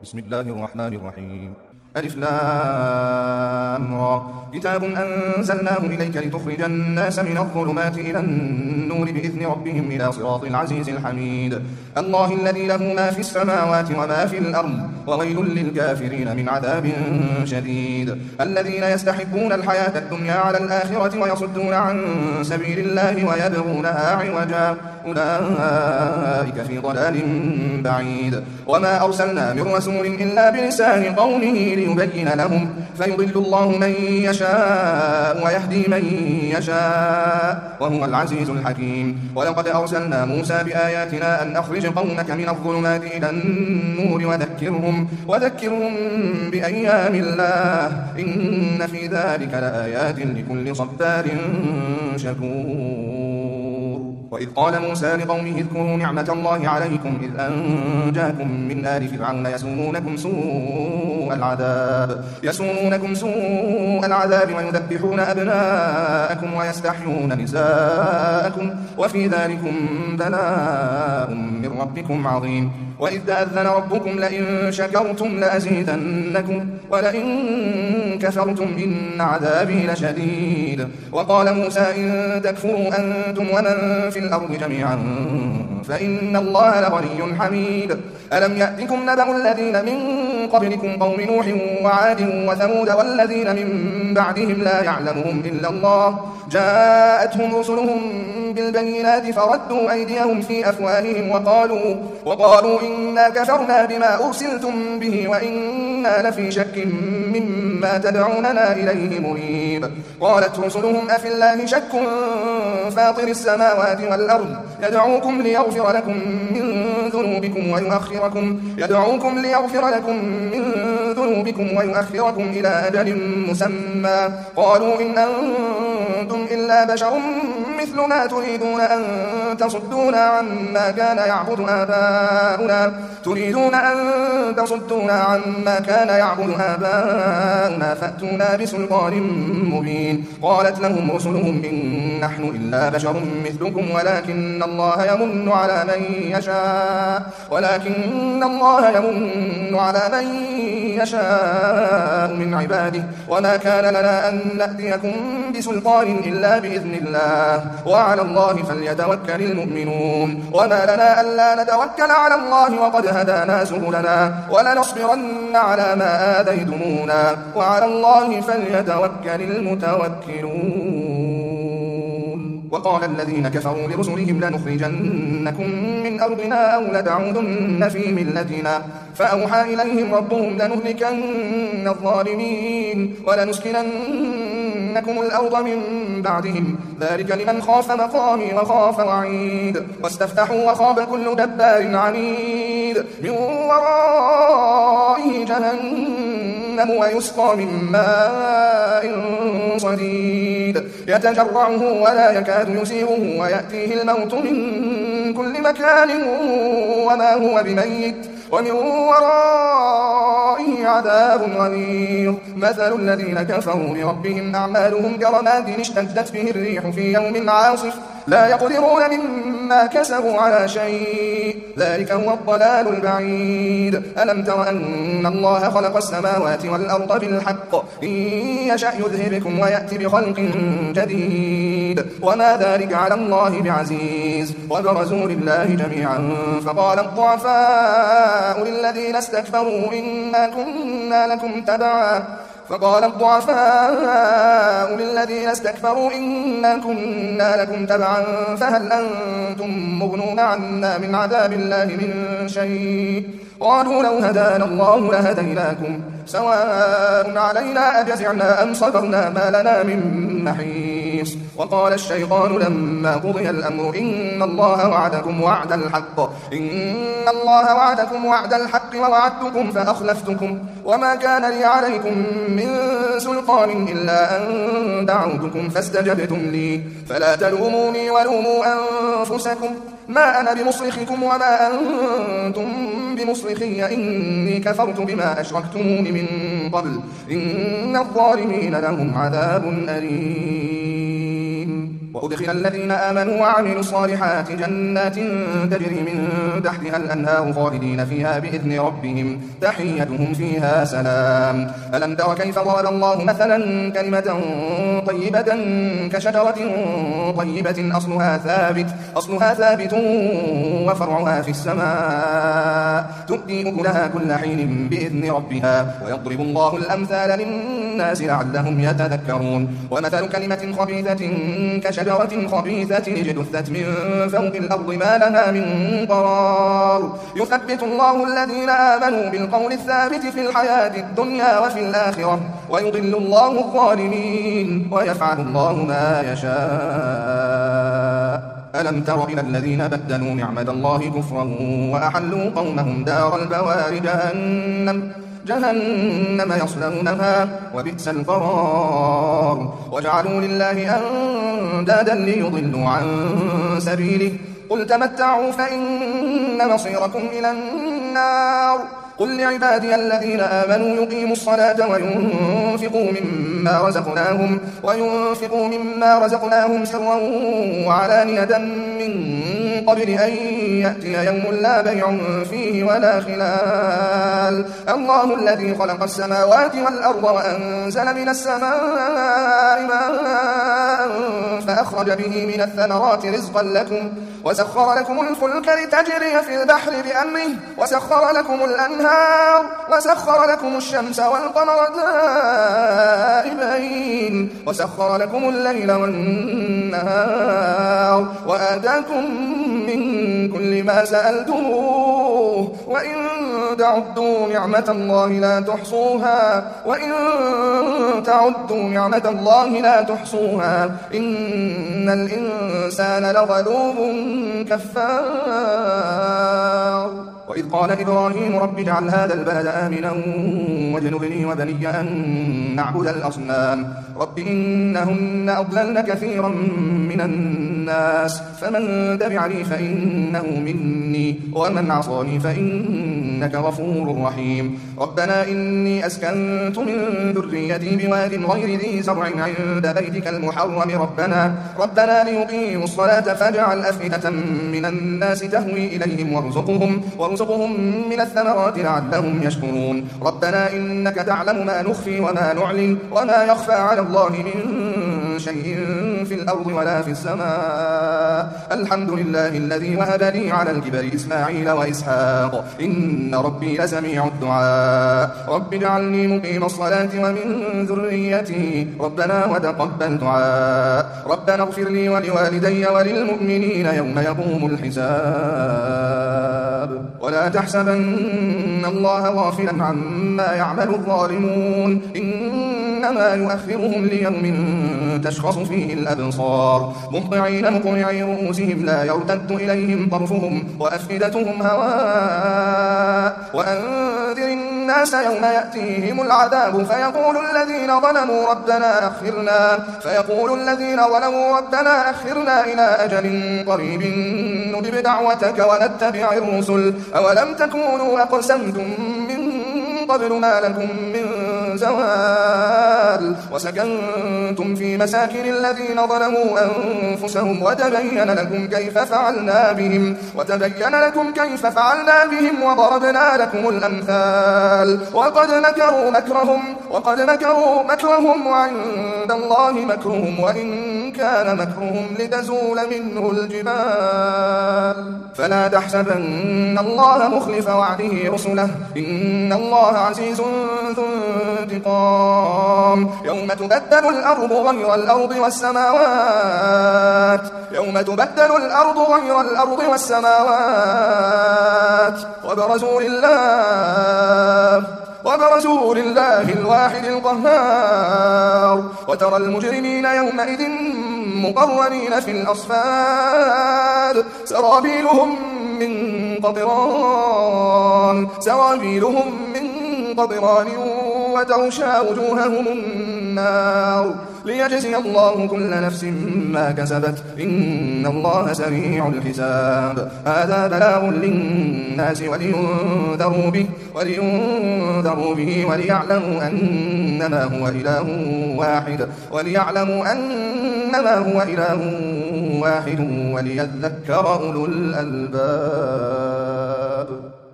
بسم الله الرحمن الرحيم. ألف لام را. كتاب أنزلناه إليك لتخرج الناس من الظلمات إلى النور بإذن ربهم إلى صراط العزيز الحميد. الله الذي له ما في السماوات وما في الأرض وويل للكافرين من عذاب شديد. الذين يستحبون الحياة الدنيا على الآخرة ويصدون عن سبيل الله ويبغونها عوجا أولئك في ضلال بعيد. وما أرسلنا من رسول إلا بلسان قومه ليبين لهم فيضل الله من يشاء ويهدي من يشاء وهو العزيز الحكيم. ولقد أرسلنا موسى بآياتنا أن أخرج قومك من الظلمات إلى النور وذكرهم بأيام الله إن في ذلك لآيات لكل صبار شكور. وإذ قال موسى لقومه اذكروا نعمة الله عليكم إذ أنجاكم من آل فرعون يسومونكم سوء العذاب ويذبحون أبناءكم ويستحيون نساءكم وفي ذلكم بلاء من ربكم عظيم. وإذ تأذن ربكم لئن شكرتم لأزيدنكم ولئن كفرتم إن عذابي لشديد. وقال موسى إن تكفروا أنتم ومن في الأرض جميعا فإن الله لغني حميد. ألم يأتكم نبأ الذين من قبلكم قوم نوح وعاد وثمود والذين من بعدهم لا يعلمهم إلا الله جاءتهم رسلهم بالبينات فردوا أيديهم في أفواههم وقالوا إنا كفرنا بما أرسلتم به وإنا لفي شك مما تدعوننا إليه مريب. قالت رسلهم أفي الله شك فاطر السماوات والأرض يدعوكم ليغفر لكم من ذنوبكم ويؤخركم إلى أجل مسمى. قالوا إن أنتم إلا بشر مثلنا تريدون أن تصدونا عما كان يعبد آباؤنا فأتونا بسلطان مبين. قالت لهم رسلهم إن نحن إلا بشر مثلكم ولكن الله يمن على من يشاء من عباده وما كان لنا أن نأتيكم بسلطان إلا بإذن الله وعلى الله فليتوكل المؤمنون. وما لنا ألا نتوكل على الله وقد هدانا سبلنا ولنصبرن على ما آذيتمونا وعلى الله فليتوكل المتوكلون. وقال الذين كفروا لرسلهم لنخرجنكم من أرضنا أو لتعودن في ملتنا فأوحى إليهم ربهم لنهلكن الظالمين ولنسكننكم الأرض من بعدهم ذلك لمن خاف مقامي وخاف وعيد. واستفتحوا وخاب كل جبار عنيد من ورائه جهنم ويسقى من ماء صديد يتجرعه ولا يكاد يسيغه ويأتيه الموت من كل مكان وما هو بميت ومن ورائه عذاب غليظ. مثل الذين كفروا بربهم أعمالهم كرماد اشتدت به الريح في يوم عاصف لا يقدرون مما كسبوا على شيء ذلك هو الضلال البعيد. ألم تر أن الله خلق السماوات والأرض بالحق إن يشأ يذهبكم ويأتي بخلق جديد وما ذلك على الله بعزيز. وبرزوا لله جميعا فقال الضعفاء للذين استكبروا إنا كنا لكم تبعا فهل أنتم مغنون عنا من عذاب الله من شيء قالوا لو هدانا الله لهديناكم سواء علينا أجزعنا أم صبرنا ما لنا من محيص. وقال الشيطان لما قضي الأمر إن الله وعدكم وعد الحق ووعدتكم فأخلفتكم وما كان لي عليكم من سلطان إلا أن دعوتكم فاستجبتم لي فلا تلوموني ولوموا أنفسكم ما أنا بمصرخكم وما أنتم بمصرخي إني كفرت بما أشركتمون من قبل إن الظالمين لهم عذاب أليم. وأدخل الذين آمنوا وعملوا الصالحات جنات تجري من تحتها الأنهار خالدين فيها بإذن ربهم تحيتهم فيها سلام. ألم تر كيف ضرب الله مثلا كلمة طيبة كشجرة طيبة أصلها ثابت وفرعها في السماء تؤتي أكلها كل حين بإذن ربها ويضرب الله الأمثال للناس لعلهم يتذكرون. ومثل كلمة خبيثة كشجرة خبيثة اجتثت من فوق الأرض ما لها من قرار يثبت الله الذين آمنوا بالقول الثابت في الحياة الدنيا وفي الآخرة ويضل الله الظالمين ويفعل الله ما يشاء. ألم تر إلى الذين بدلوا نعمة الله كفرا وأحلوا قومهم دار البوار جهنم يصلونها وبئس القرار وجعلوا لله أندادا ليضلوا عن سبيله قل تمتعوا فإن مصيركم إلى النار. قل لعبادي الذين آمنوا يقيموا الصلاة وينفقوا مما رزقناهم سرا وعلانية من قبل أن يأتي يوم لا بيع فيه ولا خلال. الله الذي خلق السماوات والأرض وأنزل من السماء ماء فأخرج به من الثمرات رزقا لكم وسخر لكم الفلك لتجري في البحر بأمره وسخر لكم الأنهار وسخر لكم الشمس والقمر دائبين وسخر لكم الليل والنهار وآتاكم من كل ما سألتموه وإن تعدوا نعمة الله لا تحصوها إن الإنسان لظلوم كفار. وإذ قال إبراهيم رب اجعل هذا البلد آمنا واجنبني وبني أن نعبد الأصنام رب إنهن أضللن كثيرا من الناس فمن تبعني فإنه مني ومن عصاني فإنك غفور رحيم. ربنا إني أسكنت من ذريتي بواد غير ذي زرع عند بيتك المحرم ربنا ليقيموا الصلاة فاجعل أفئدة من الناس تهوي إليهم وارزقهم من الثمرات لعلهم يشكرون. ربنا إنك تعلم ما نخفي وما نعلن وما يخفى على الله من شيء في الأرض ولا في السماء. الحمد لله الذي وهب لي على الكبر إسماعيل وإسحاق إن ربي لسميع الدعاء. رب اجعلني مقيم الصلاة ومن ذريتي ربنا وتقبل دعاء. ربنا اغفر لي ولوالدي وللمؤمنين يوم يقوم الحساب. ولا تحسبن الله غافلا عما يعمل الظالمون إنما يؤخرهم ليوم تشخص فيه الأبصار مهطعين مقنعي رؤوسهم لا يرتد إليهم طرفهم وأفئدتهم هواء. وأنذر الناس يوم يأتيهم العذاب فيقول الذين ظلموا ربنا أخرنا إلى أجل قريب نجب دعوتك ونتبع الرسل أولم تكونوا أقسمتم من قبل ما لكم من زوال وسكنتم في مساكن الذين ظلموا أنفسهم وتبين لكم كيف فعلنا بهم وضربنا لكم الأمثال. وقد مكروا مكرهم وعند الله مكرهم وإن كان مكرهم لتزول منه الجبال. فلا تحسبن الله مخلف وعده رسله إن الله عزيز ذو انتقام. يوم تبدل الأرض غير الأرض والسماوات وبرزوا لله الواحد القهار. وترى المجرمين يومئذ مقرنين في الأصفاد سرابيلهم من قطران وتغشى وجوههم النار ليجزي الله كل نفس ما كسبت إن الله سريع الحساب. هذا بلاغ للناس ولينذروا به وليعلموا أنما هو إله واحد وليذكر أولو الألباب.